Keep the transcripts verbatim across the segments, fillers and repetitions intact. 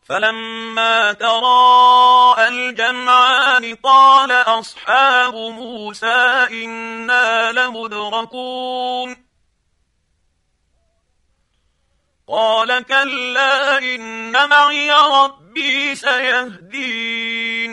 فلما تراءى الجمعان قال أصحاب موسى إنا لمدركون قال كلا إن معي ربي سيهدين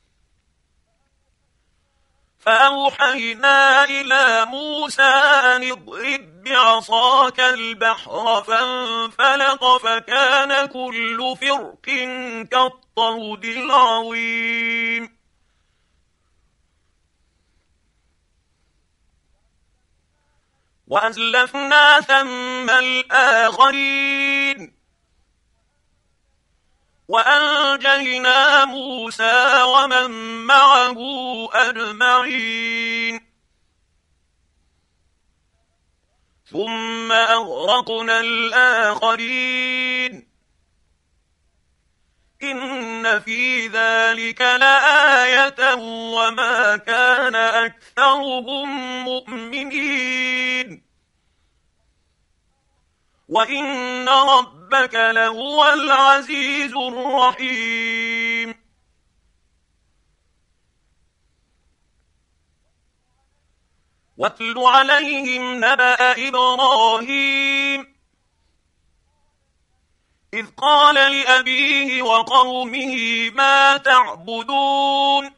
فأوحينا إلى موسى أن اضرب بعصاك البحر فانفلق فكان كل فرق كالطود العظيم وأزلفنا ثم الآخرين وأنجينا موسى ومن معه أجمعين ثم أغرقنا الآخرين إن في ذلك لآية وما كان أكثرهم مؤمنين وإن ربك لهو العزيز الرحيم واتل عليهم نبأ إبراهيم إذ قال لأبيه وقومه ما تعبدون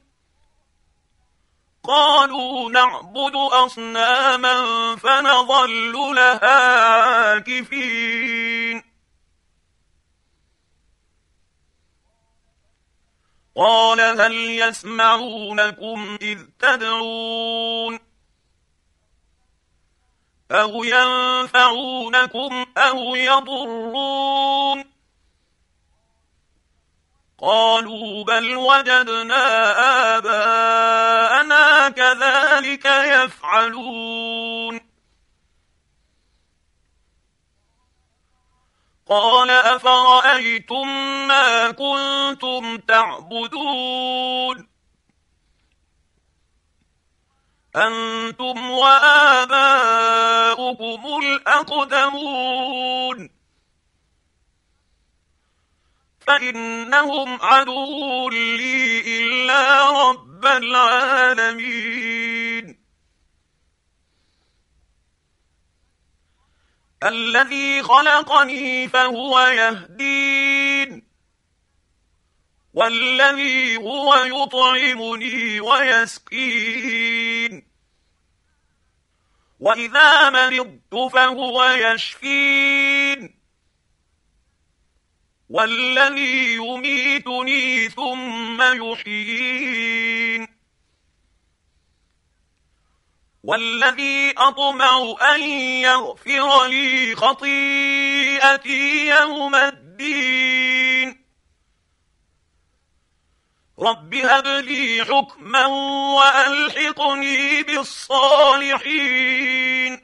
قالوا نعبد أصناما فنظل لها عاكفين قال هل يسمعونكم إذ تدعون أو ينفعونكم أو يضرون قالوا بل وجدنا آباءنا كذلك يفعلون قال أفرأيتم ما كنتم تعبدون أنتم وآباؤكم الأقدمون فإنهم عدو لي إلا رب العالمين الذي خلقني فهو يهدين والذي هو يطعمني ويسقين وإذا مرضت فهو يشفين والذي يميتني ثم يحيين والذي أطمع أن يغفر لي خطيئتي يوم الدين رب هب لي حكما وألحقني بالصالحين